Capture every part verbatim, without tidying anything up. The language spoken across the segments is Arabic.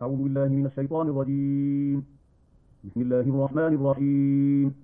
أعوذ بالله من الشيطان الرجيم. بسم الله الرحمن الرحيم.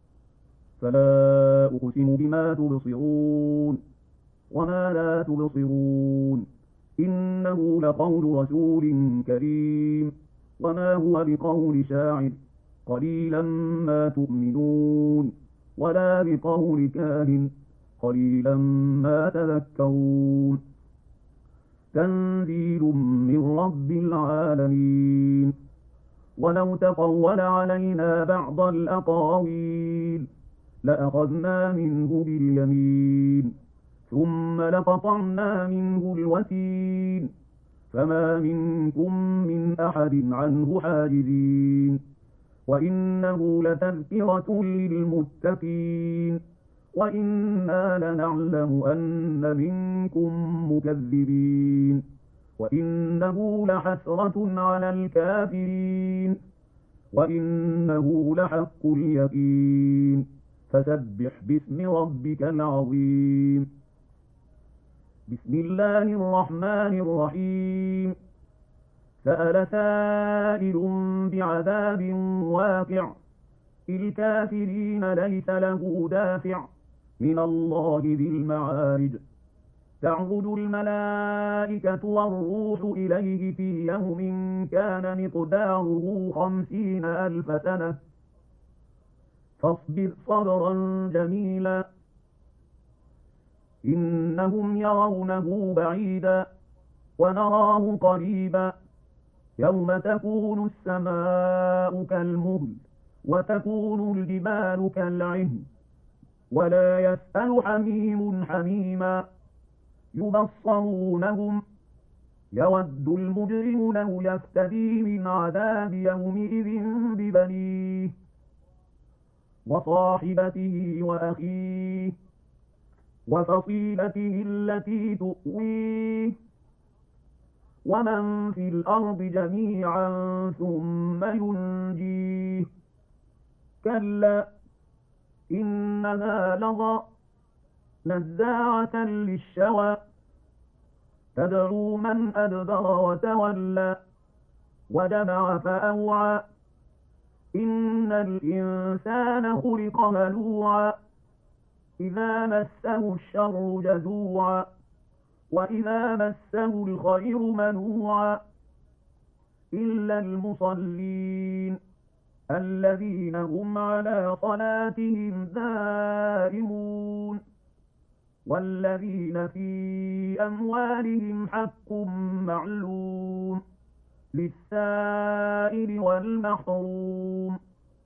فلا أقسم بما تبصرون وما لا تبصرون إنه لقول رسول كريم وما هو بقول شاعر قليلا ما تؤمنون ولا بقول كاهن قليلا ما تذكرون تنزيل من رب العالمين. ولو تقول علينا بعض الأقاويل لأخذنا منه باليمين ثم لقطعنا منه الوتين فما منكم من أحد عنه حاجزين وإنه لتذكرة للمتقين وإنا لنعلم أن منكم مكذبين وإنه لحسرة على الكافرين وإنه لحق اليقين فسبح باسم ربك العظيم. بسم الله الرحمن الرحيم. سأل سائل بعذاب واقع الكافرين ليس له دافع من الله ذي المعارج تعرج الملائكة والروح إليه في يوم كان مقداره خمسين ألف سنة فاصبر صبرا جميلا إنهم يرونه بعيدا ونراه قريبا يوم تكون السماء كالمهل وتكون الجبال كالعهن ولا يسأل حميم حميما يبصرونهم يود المجرم لو يفتدي من عذاب يومئذ ببنيه وصاحبته وأخيه وفصيلته التي تؤويه ومن في الأرض جميعا ثم ينجيه كلا إنها لظى نزاعة للشوى تدعو من أدبر وتولى وجمع فأوعى إن الإنسان خلق هلوعا إذا مسه الشر جزوعا وإذا مسه الخير منوعا إلا المصلين الذين هم على صلاتهم دائمون والذين في أموالهم حق معلوم للسائل والمحروم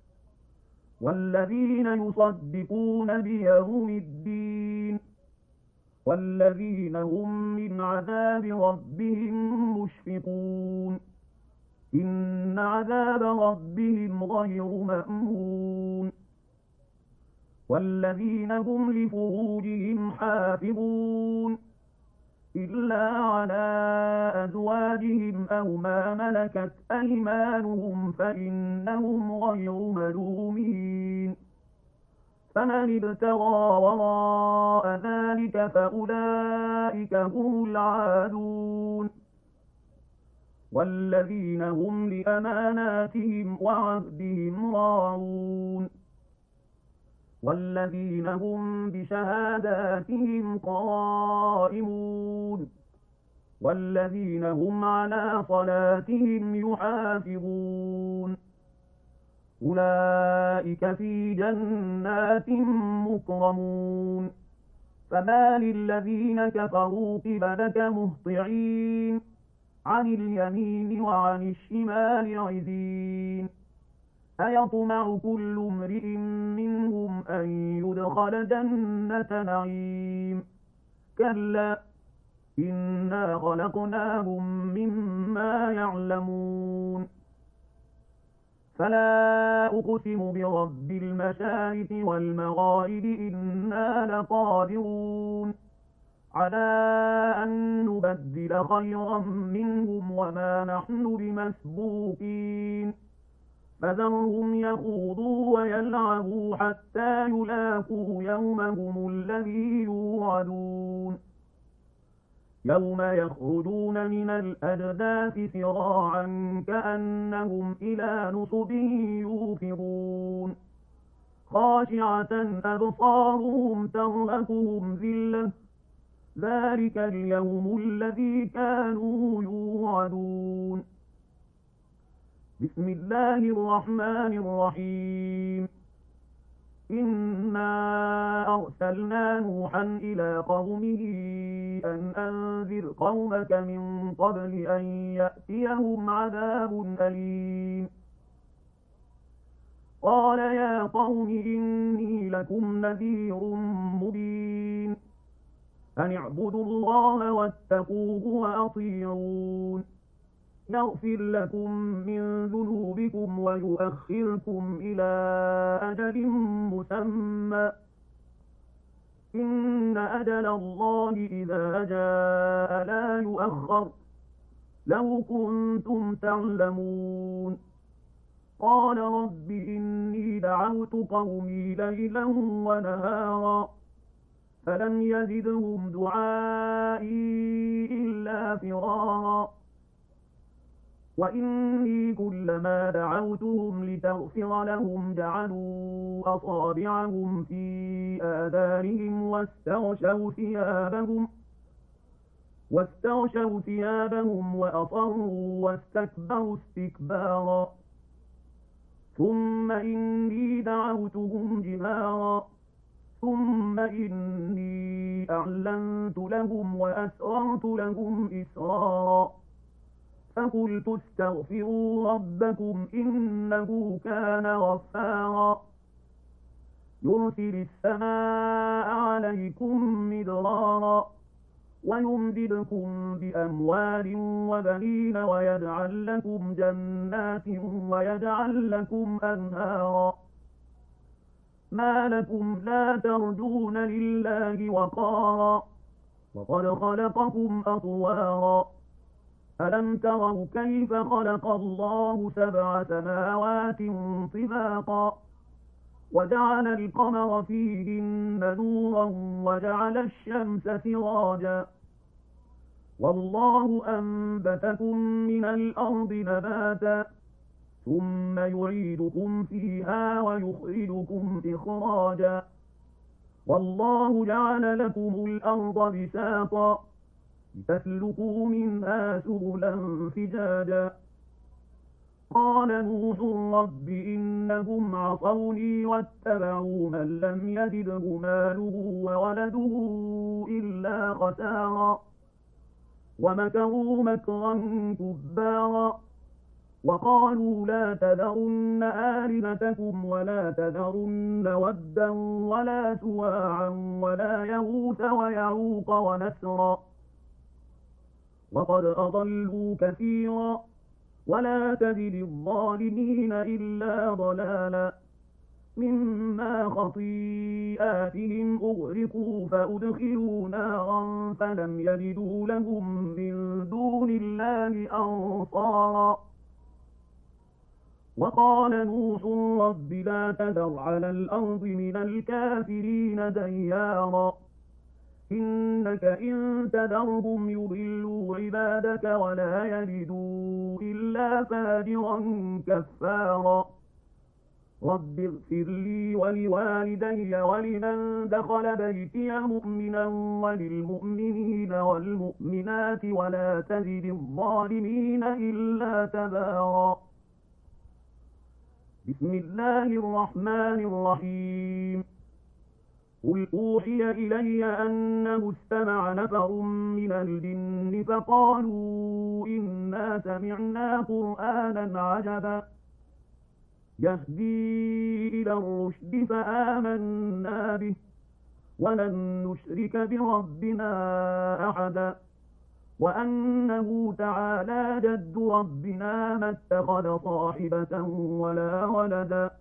والذين يصدقون بيوم الدين والذين هم من عذاب ربهم مشفقون إن عذاب ربهم غير مأمون والذين هم لفروجهم حافظون إلا على أزواجهم أو ما ملكت أيمانهم فإنهم غير ملومين فمن ابتغى وراء ذلك فأولئك هم العادون والذين هم لأماناتهم وعهدهم راعون والذين هم بشهاداتهم قائمون والذين هم على صلاتهم يحافظون أولئك في جنات مكرمون فما للذين كفروا قبلك مهطعين عن اليمين وعن الشمال عزين أيطمع كل امرئ منهم أن يدخل جنة نعيم كلا إنا خلقناهم مما يعلمون فلا أقسم برب المشارق والمغارب إنا لقادرون على أن نبدل خيرا منهم وما نحن بمسبوقين فذرهم يخوضوا ويلعبوا حتى يلاقوا يومهم الذي يوعدون يوم يخرجون من الأجداث سراعا كأنهم إلى نصب يوفضون خاشعة أبصارهم ترهقهم ذلة ذلك اليوم الذي كانوا يوعدون. بسم الله الرحمن الرحيم. إنا أرسلنا نوحا إلى قومه أن أنذر قومك من قبل أن يأتيهم عذاب أليم. قال يا قوم إني لكم نذير مبين أن اعبدوا الله واتقوه وأطيعون يغفر لكم من ذنوبكم ويؤخركم إلى أجل مسمى إن أجل الله إذا جاء لا يؤخر لو كنتم تعلمون. قال رب إني دعوت قومي ليلا ونهارا فلم يزدهم دعائي إلا فرارا وإني كلما دعوتهم لتغفر لهم جعلوا أصابعهم في آذانهم واستغشوا ثيابهم واستغشوا ثيابهم وأصروا واستكبروا استكبارا ثم إني دعوتهم جهارا ثم إني أعلنت لهم وأسررت لهم إسرارا فقلت استغفروا ربكم إنه كان غفارا يرسل السماء عليكم مدرارا ويمددكم بأموال وبنين ويجعل لكم جنات ويجعل لكم أنهارا ما لكم لا ترجون لله وقارا وقد خلقكم أطوارا ألم تروا كيف خلق الله سبع سماوات طباقا وجعل القمر فيهن نورا وجعل الشمس سراجا والله أنبتكم من الأرض نباتا ثم يعيدكم فيها ويخرجكم إخراجا والله جعل لكم الأرض بساطا لتسلكوا منها سبلا فجاجا قال نوح رب إنهم عصوني واتبعوا من لم يزده ماله وولده إلا خسارا ومكروا مكرا كبارا وقالوا لا تذرن آلهتكم ولا تذرن ودا ولا سواعا ولا يغوث ويعوق ونسرا وقد أضلوا كثيرا ولا تزد الظالمين إلا ضلالا مما خطيئاتهم أغرقوا فأدخلوا نارا فلم يجدوا لهم من دون الله أنصارا وقال نوح رب لا تذر على الأرض من الكافرين ديارا إنك إن تذرهم يضلوا عبادك ولا يلدوا إلا فاجرا كفارا رب اغفر لي ولوالدي ولمن دخل بيتي مؤمنا وللمؤمنين والمؤمنات ولا تزد الظالمين إلا تبارا. بسم الله الرحمن الرحيم. قل أوحي إلي أنه استمع نفر من الجن فقالوا إنا سمعنا قرآنا عجبا يهدي إلى الرشد فآمنا به ولن نشرك بربنا أحدا وأنه تعالى جد ربنا ما اتخذ صاحبة ولا ولدا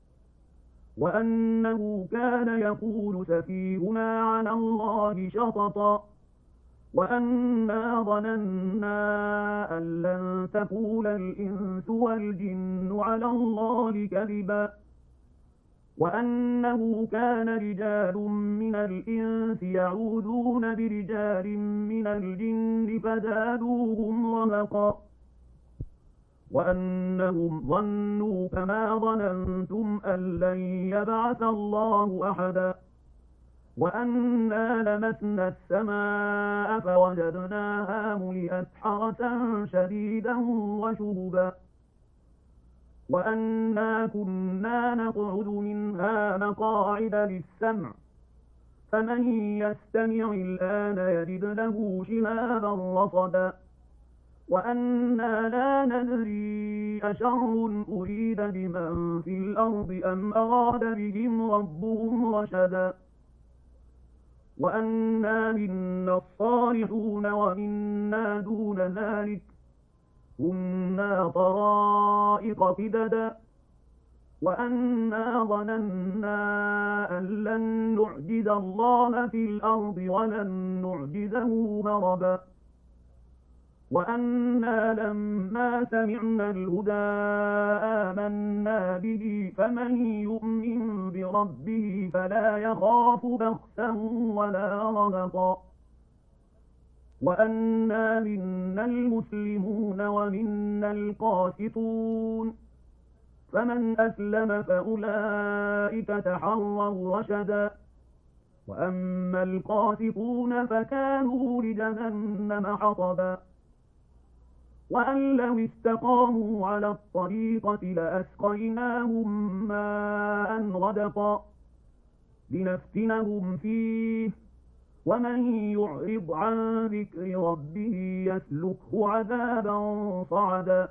وأنه كان يقول سفيهنا على الله شططا وأنا ظننا أن لن تقول الإنس والجن على الله كذبا وأنه كان رجال من الإنس يعوذون برجال من الجن فزادوهم رهقا وأنهم ظنوا كما ظننتم أن لن يبعث الله أحدا وأنا لمسنا السماء فوجدناها ملئت حرسا شديدا وشهبا وأنا كنا نقعد منها مقاعد للسمع فمن يستمع الآن يجد له شهابا رصدا وأنا لا ندري أشر أريد بمن في الأرض أم أراد بهم ربهم رشدا وأنا منا الصالحون ومنا دون ذلك كنا طرائق قددا وأنا ظننا أن لن نعجز الله في الأرض ولن نعجزه هربا وأنا لما سمعنا الهدى آمنا به فمن يؤمن بربه فلا يخاف بخسا ولا رهقا وأنا منا المسلمون ومنا القاسطون فمن أسلم فأولئك تحروا رشدا وأما القاسطون فكانوا لجهنم حطبا وأن لو استقاموا على الطريقة لأسقيناهم ماء غدقا لنفتنهم فيه ومن يعرض عن ذكر ربه يسلكه عذابا صعدا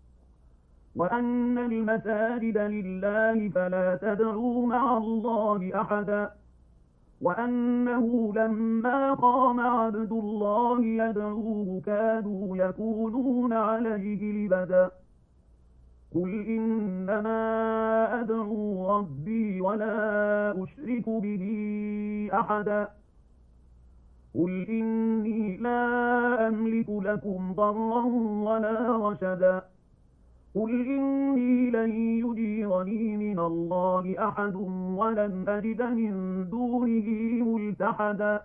وأن المساجد لله فلا تدعوا مع الله أحدا وأنه لما قام عبد الله يدعوه كادوا يكونون عليه لبدا قل إنما أدعو ربي ولا أشرك به أحدا قل إني لا أملك لكم ضرا ولا رشدا قل إني لن يجيرني من الله أحد ولن أجد من دونه ملتحدا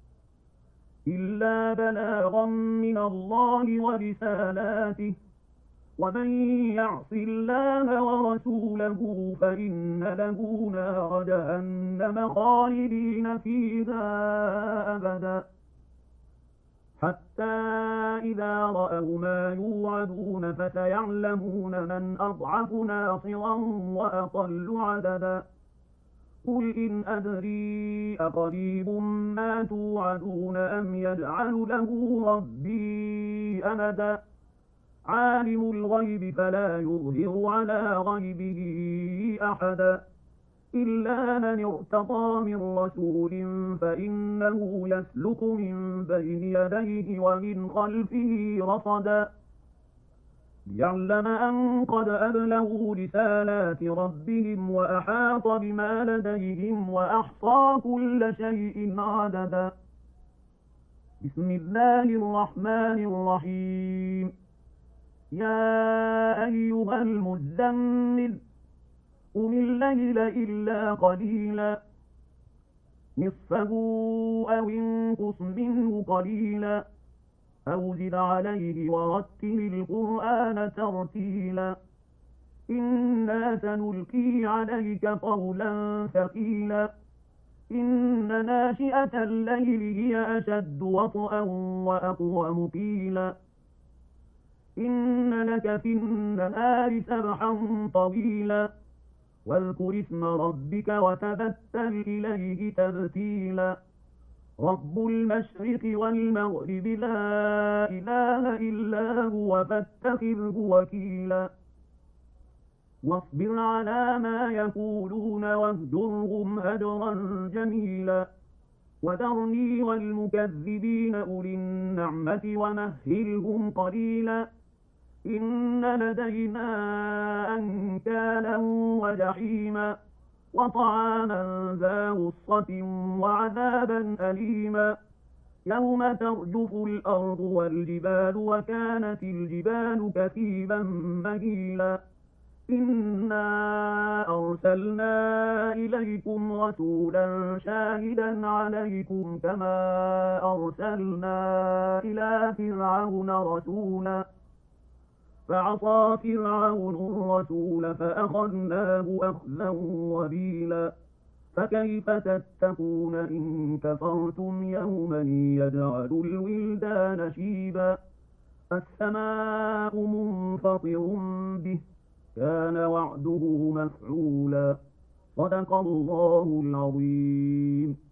إلا بلاغا من الله ورسالاته ومن يعص الله ورسوله فإن له نار جهنم خالدين فيها أبدا حتى إذا رأوا ما يوعدون فسيعلمون من أضعف ناصرا وأقل عددا قل إن أدري أقريب ما توعدون أم يجعل له ربي أمدا عالم الغيب فلا يظهر على غيبه أحدا إلا من ارتضى من رسول فإنه يسلك من بين يديه ومن خلفه رصدا ليعلم أن قد أبلغوا رسالات ربهم وأحاط بما لديهم وأحصى كل شيء عددا بسم الله الرحمن الرحيم يا أيها المزمل قم الليل إلا قليلا نصفه أو انقص منه قليلا أو زد عليه ورتل القرآن ترتيلا إنا سنلقي عليك قولا ثقيلا إن ناشئة الليل هي أشد وطئا وأقوم قيلا إن لك في النهار سبحا طويلا واذكر اسم ربك وتبتل إليه تبتيلا رب المشرق والمغرب لا إله إلا هو فاتخذه وكيلا واصبر على ما يقولون واهجرهم هجرا جميلا وذرني والمكذبين أولي النعمة ومهلهم قليلا إن لدينا أنكالا وجحيما وطعاما ذا غصة وعذابا أليما يوم ترجف الأرض والجبال وكانت الجبال كثيبا مهيلا إنا أرسلنا إليكم رسولا شاهدا عليكم كما أرسلنا إلى فرعون رسولا فعصى فرعون الرسول فأخذناه أخذا وبيلا فكيف تتقون إن كفرتم يوما يجعل الولدان شيبا السماء منفطر به كان وعده مفعولا صدق الله العظيم.